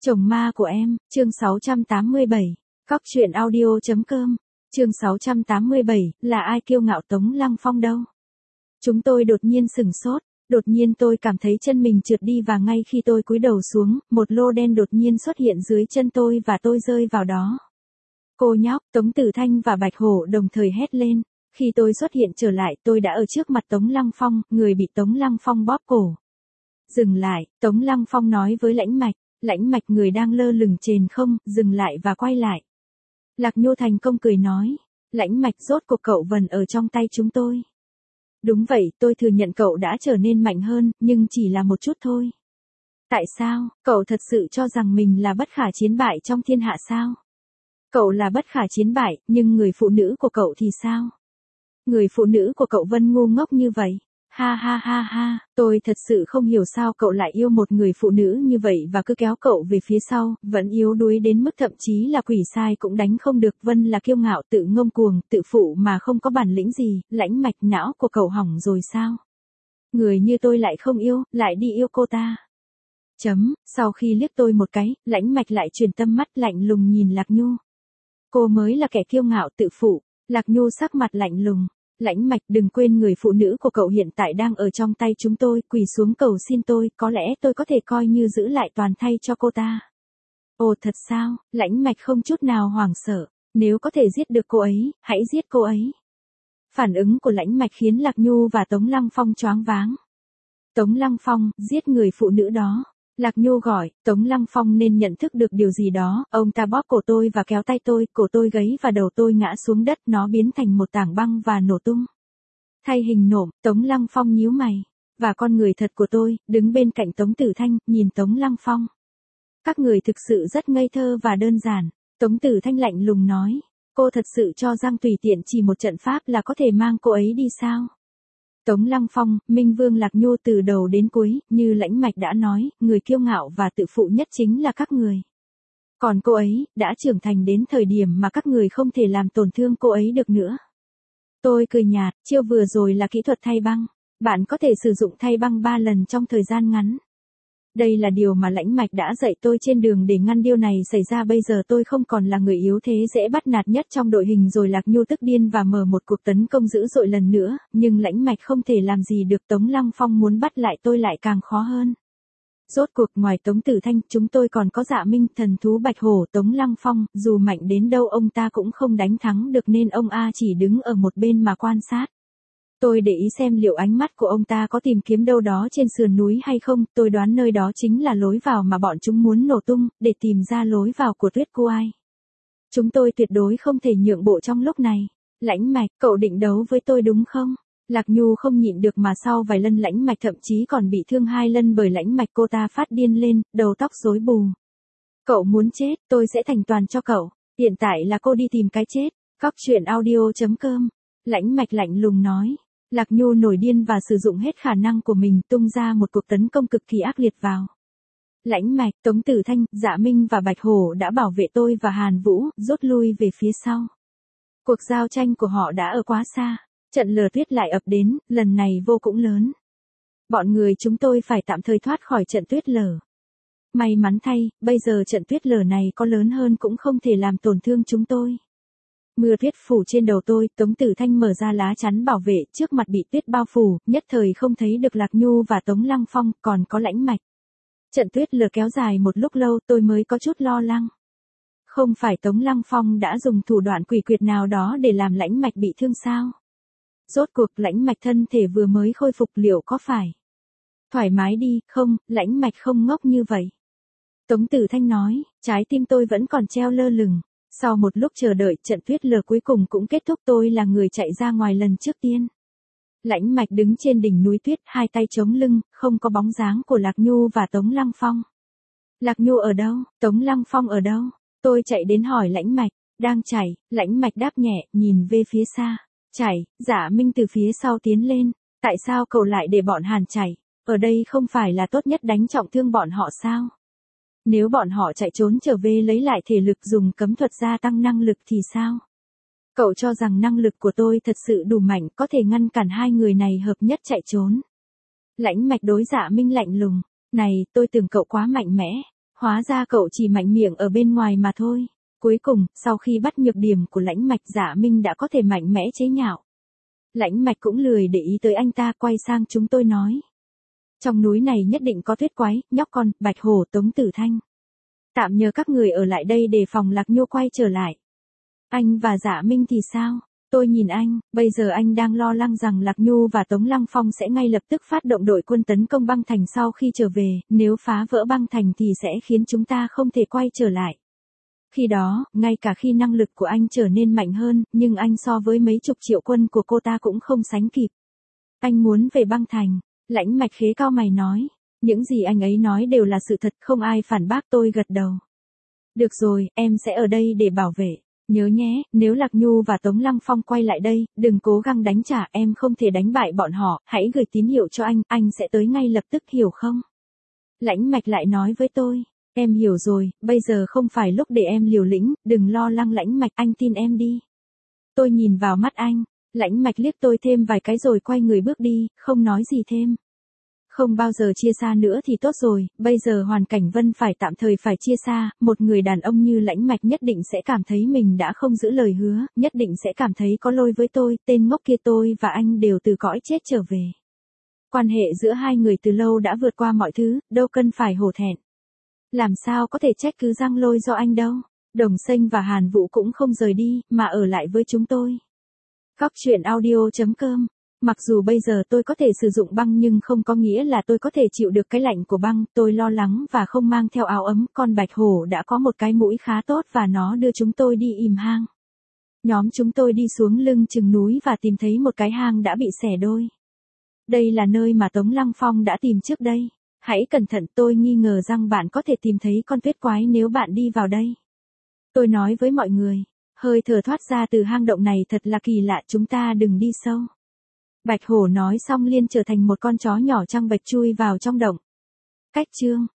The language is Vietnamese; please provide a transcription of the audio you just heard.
Chồng ma của em, chương 687. Cóc truyện audio.com. Chương 687, là ai kiêu ngạo Tống Lăng Phong đâu? Chúng tôi đột nhiên sửng sốt, đột nhiên tôi cảm thấy chân mình trượt đi và ngay khi tôi cúi đầu xuống, một lô đen đột nhiên xuất hiện dưới chân tôi và tôi rơi vào đó. Cô nhóc, Tống Tử Thanh và Bạch Hổ đồng thời hét lên. Khi tôi xuất hiện trở lại, tôi đã ở trước mặt Tống Lăng Phong, người bị Tống Lăng Phong bóp cổ. Dừng lại, Tống Lăng Phong nói với Lãnh Mạch. Lãnh Mạch người đang lơ lửng trên không, dừng lại và quay lại. Lạc Nhô thành công cười nói. Lãnh Mạch, rốt cuộc cậu vẫn ở trong tay chúng tôi. Đúng vậy, tôi thừa nhận cậu đã trở nên mạnh hơn, nhưng chỉ là một chút thôi. Tại sao, cậu thật sự cho rằng mình là bất khả chiến bại trong thiên hạ sao? Cậu là bất khả chiến bại, nhưng người phụ nữ của cậu thì sao? Người phụ nữ của cậu vẫn ngu ngốc như vậy. Ha ha ha ha, tôi thật sự không hiểu sao cậu lại yêu một người phụ nữ như vậy và cứ kéo cậu về phía sau, vẫn yếu đuối đến mức thậm chí là quỷ sai cũng đánh không được. Vân là kiêu ngạo, tự ngông cuồng, tự phụ mà không có bản lĩnh gì. Lãnh Mạch, não của cậu hỏng rồi sao? Người như tôi lại không yêu, lại đi yêu cô ta. Sau khi liếc tôi một cái, Lãnh Mạch lại chuyển tâm mắt lạnh lùng nhìn Lạc Nhu. Cô mới là kẻ kiêu ngạo tự phụ. Lạc Nhu sắc mặt lạnh lùng. Lãnh Mạch, đừng quên người phụ nữ của cậu hiện tại đang ở trong tay chúng tôi, quỳ xuống cầu xin tôi, có lẽ tôi có thể coi như giữ lại toàn thay cho cô ta. Ồ thật sao? Lãnh Mạch không chút nào hoảng sợ. Nếu có thể giết được cô ấy, hãy giết cô ấy. Phản ứng của Lãnh Mạch khiến Lạc Nhu và Tống Lăng Phong choáng váng. Tống Lăng Phong, giết người phụ nữ đó. Lạc Nhu gọi, Tống Lăng Phong nên nhận thức được điều gì đó, ông ta bóp cổ tôi và kéo tay tôi, cổ tôi gãy và đầu tôi ngã xuống đất, nó biến thành một tảng băng và nổ tung. Thay hình nộm, Tống Lăng Phong nhíu mày. Và con người thật của tôi, đứng bên cạnh Tống Tử Thanh, nhìn Tống Lăng Phong. Các người thực sự rất ngây thơ và đơn giản. Tống Tử Thanh lạnh lùng nói, cô thật sự cho rằng tùy tiện chỉ một trận pháp là có thể mang cô ấy đi sao? Tống Lăng Phong, Minh Vương Lạc Nhu từ đầu đến cuối, như Lãnh Mạch đã nói, người kiêu ngạo và tự phụ nhất chính là các người. Còn cô ấy, đã trưởng thành đến thời điểm mà các người không thể làm tổn thương cô ấy được nữa. Tôi cười nhạt, chiêu vừa rồi là kỹ thuật thay băng. Bạn có thể sử dụng thay băng 3 lần trong thời gian ngắn. Đây là điều mà Lãnh Mạch đã dạy tôi trên đường để ngăn điều này xảy ra. Bây giờ tôi không còn là người yếu thế dễ bắt nạt nhất trong đội hình rồi. Lạc Nhu tức điên và mở một cuộc tấn công dữ dội lần nữa, nhưng Lãnh Mạch không thể làm gì được. Tống Lăng Phong muốn bắt lại tôi lại càng khó hơn. Rốt cuộc ngoài Tống Tử Thanh, chúng tôi còn có Dạ Minh, thần thú Bạch Hổ. Tống Lăng Phong, dù mạnh đến đâu ông ta cũng không đánh thắng được nên ông A chỉ đứng ở một bên mà quan sát. Tôi để ý xem liệu ánh mắt của ông ta có tìm kiếm đâu đó trên sườn núi hay không, tôi đoán nơi đó chính là lối vào mà bọn chúng muốn nổ tung, để tìm ra lối vào của Tuyết Cô Ai. Chúng tôi tuyệt đối không thể nhượng bộ trong lúc này. Lãnh Mạch, cậu định đấu với tôi đúng không? Lạc Nhu không nhịn được mà sau vài lần Lãnh Mạch thậm chí còn bị thương 2 lần bởi Lãnh Mạch. Cô ta phát điên lên, đầu tóc rối bù. Cậu muốn chết, tôi sẽ thành toàn cho cậu. Hiện tại là cô đi tìm cái chết. Cóc truyện audio.com. Lãnh Mạch lạnh lùng nói. Lạc Nhu nổi điên và sử dụng hết khả năng của mình tung ra một cuộc tấn công cực kỳ ác liệt vào. Lãnh Mạch, Tống Tử Thanh, Dạ Minh và Bạch Hổ đã bảo vệ tôi và Hàn Vũ, rút lui về phía sau. Cuộc giao tranh của họ đã ở quá xa. Trận lở tuyết lại ập đến, lần này vô cùng lớn. Bọn người chúng tôi phải tạm thời thoát khỏi trận tuyết lở. May mắn thay, bây giờ trận tuyết lở này có lớn hơn cũng không thể làm tổn thương chúng tôi. Mưa tuyết phủ trên đầu tôi, Tống Tử Thanh mở ra lá chắn bảo vệ, trước mặt bị tuyết bao phủ, nhất thời không thấy được Lạc Nhu và Tống Lăng Phong, còn có Lãnh Mạch. Trận tuyết lở kéo dài một lúc lâu, tôi mới có chút lo lắng. Không phải Tống Lăng Phong đã dùng thủ đoạn quỷ quyệt nào đó để làm Lãnh Mạch bị thương sao? Rốt cuộc Lãnh Mạch thân thể vừa mới khôi phục, liệu có phải thoải mái đi, không, Lãnh Mạch không ngốc như vậy. Tống Tử Thanh nói, trái tim tôi vẫn còn treo lơ lửng. Sau một lúc chờ đợi, trận tuyết lở cuối cùng cũng kết thúc. Tôi là người chạy ra ngoài lần trước tiên. Lãnh Mạch đứng trên đỉnh núi tuyết, 2 tay chống lưng, không có bóng dáng của Lạc Nhu và Tống Lăng Phong. Lạc Nhu ở đâu? Tống Lăng Phong ở đâu? Tôi chạy đến hỏi Lãnh Mạch. Đang chạy. Lãnh Mạch đáp nhẹ, nhìn về phía xa. Chạy. Dạ Minh từ phía sau tiến lên. Tại sao cậu lại để bọn Hàn chạy? Ở đây không phải là tốt nhất đánh trọng thương bọn họ sao? Nếu bọn họ chạy trốn trở về lấy lại thể lực dùng cấm thuật gia tăng năng lực thì sao? Cậu cho rằng năng lực của tôi thật sự đủ mạnh có thể ngăn cản 2 người này hợp nhất chạy trốn. Lãnh Mạch đối Dạ Minh lạnh lùng. Này, tôi tưởng cậu quá mạnh mẽ. Hóa ra cậu chỉ mạnh miệng ở bên ngoài mà thôi. Cuối cùng, sau khi bắt nhược điểm của Lãnh Mạch, Dạ Minh đã có thể mạnh mẽ chế nhạo. Lãnh Mạch cũng lười để ý tới anh ta, quay sang chúng tôi nói. Trong núi này nhất định có tuyết quái, nhóc con, Bạch Hổ, Tống Tử Thanh. Tạm nhờ các người ở lại đây để phòng Lạc Nhô quay trở lại. Anh và Dạ Minh thì sao? Tôi nhìn anh, bây giờ anh đang lo lắng rằng Lạc Nhu và Tống Lăng Phong sẽ ngay lập tức phát động đội quân tấn công băng thành sau khi trở về, nếu phá vỡ băng thành thì sẽ khiến chúng ta không thể quay trở lại. Khi đó, ngay cả khi năng lực của anh trở nên mạnh hơn, nhưng anh so với mấy chục triệu quân của cô ta cũng không sánh kịp. Anh muốn về băng thành, Lãnh Mạch khế cao mày nói. Những gì anh ấy nói đều là sự thật, không ai phản bác. Tôi gật đầu. Được rồi, em sẽ ở đây để bảo vệ. Nhớ nhé, nếu Lạc Nhu và Tống Lăng Phong quay lại đây, đừng cố gắng đánh trả, em không thể đánh bại bọn họ, hãy gửi tín hiệu cho anh sẽ tới ngay lập tức, hiểu không? Lãnh Mạch lại nói với tôi, em hiểu rồi, bây giờ không phải lúc để em liều lĩnh, đừng lo lắng Lãnh Mạch, anh tin em đi. Tôi nhìn vào mắt anh, Lãnh Mạch liếc tôi thêm vài cái rồi quay người bước đi, không nói gì thêm. Không bao giờ chia xa nữa thì tốt rồi, bây giờ hoàn cảnh Vân phải tạm thời phải chia xa, một người đàn ông như Lãnh Mạch nhất định sẽ cảm thấy mình đã không giữ lời hứa, nhất định sẽ cảm thấy có lỗi với tôi, tên ngốc kia. Tôi và anh đều từ cõi chết trở về. Quan hệ giữa hai người từ lâu đã vượt qua mọi thứ, đâu cần phải hổ thẹn. Làm sao có thể trách cứ Giang Lôi do anh đâu. Đồng Xanh và Hàn Vũ cũng không rời đi, mà ở lại với chúng tôi. Góc truyện audio.com. Mặc dù bây giờ tôi có thể sử dụng băng nhưng không có nghĩa là tôi có thể chịu được cái lạnh của băng. Tôi lo lắng và không mang theo áo ấm. Con Bạch Hổ đã có một cái mũi khá tốt và nó đưa chúng tôi đi im hang. Nhóm chúng tôi đi xuống lưng chừng núi và tìm thấy một cái hang đã bị xẻ đôi. Đây là nơi mà Tống Lăng Phong đã tìm trước đây. Hãy cẩn thận, tôi nghi ngờ rằng bạn có thể tìm thấy con tuyết quái nếu bạn đi vào đây. Tôi nói với mọi người, hơi thở thoát ra từ hang động này thật là kỳ lạ, chúng ta đừng đi sâu. Bạch Hổ nói xong liền trở thành một con chó nhỏ trăng bạch chui vào trong động. Cách chương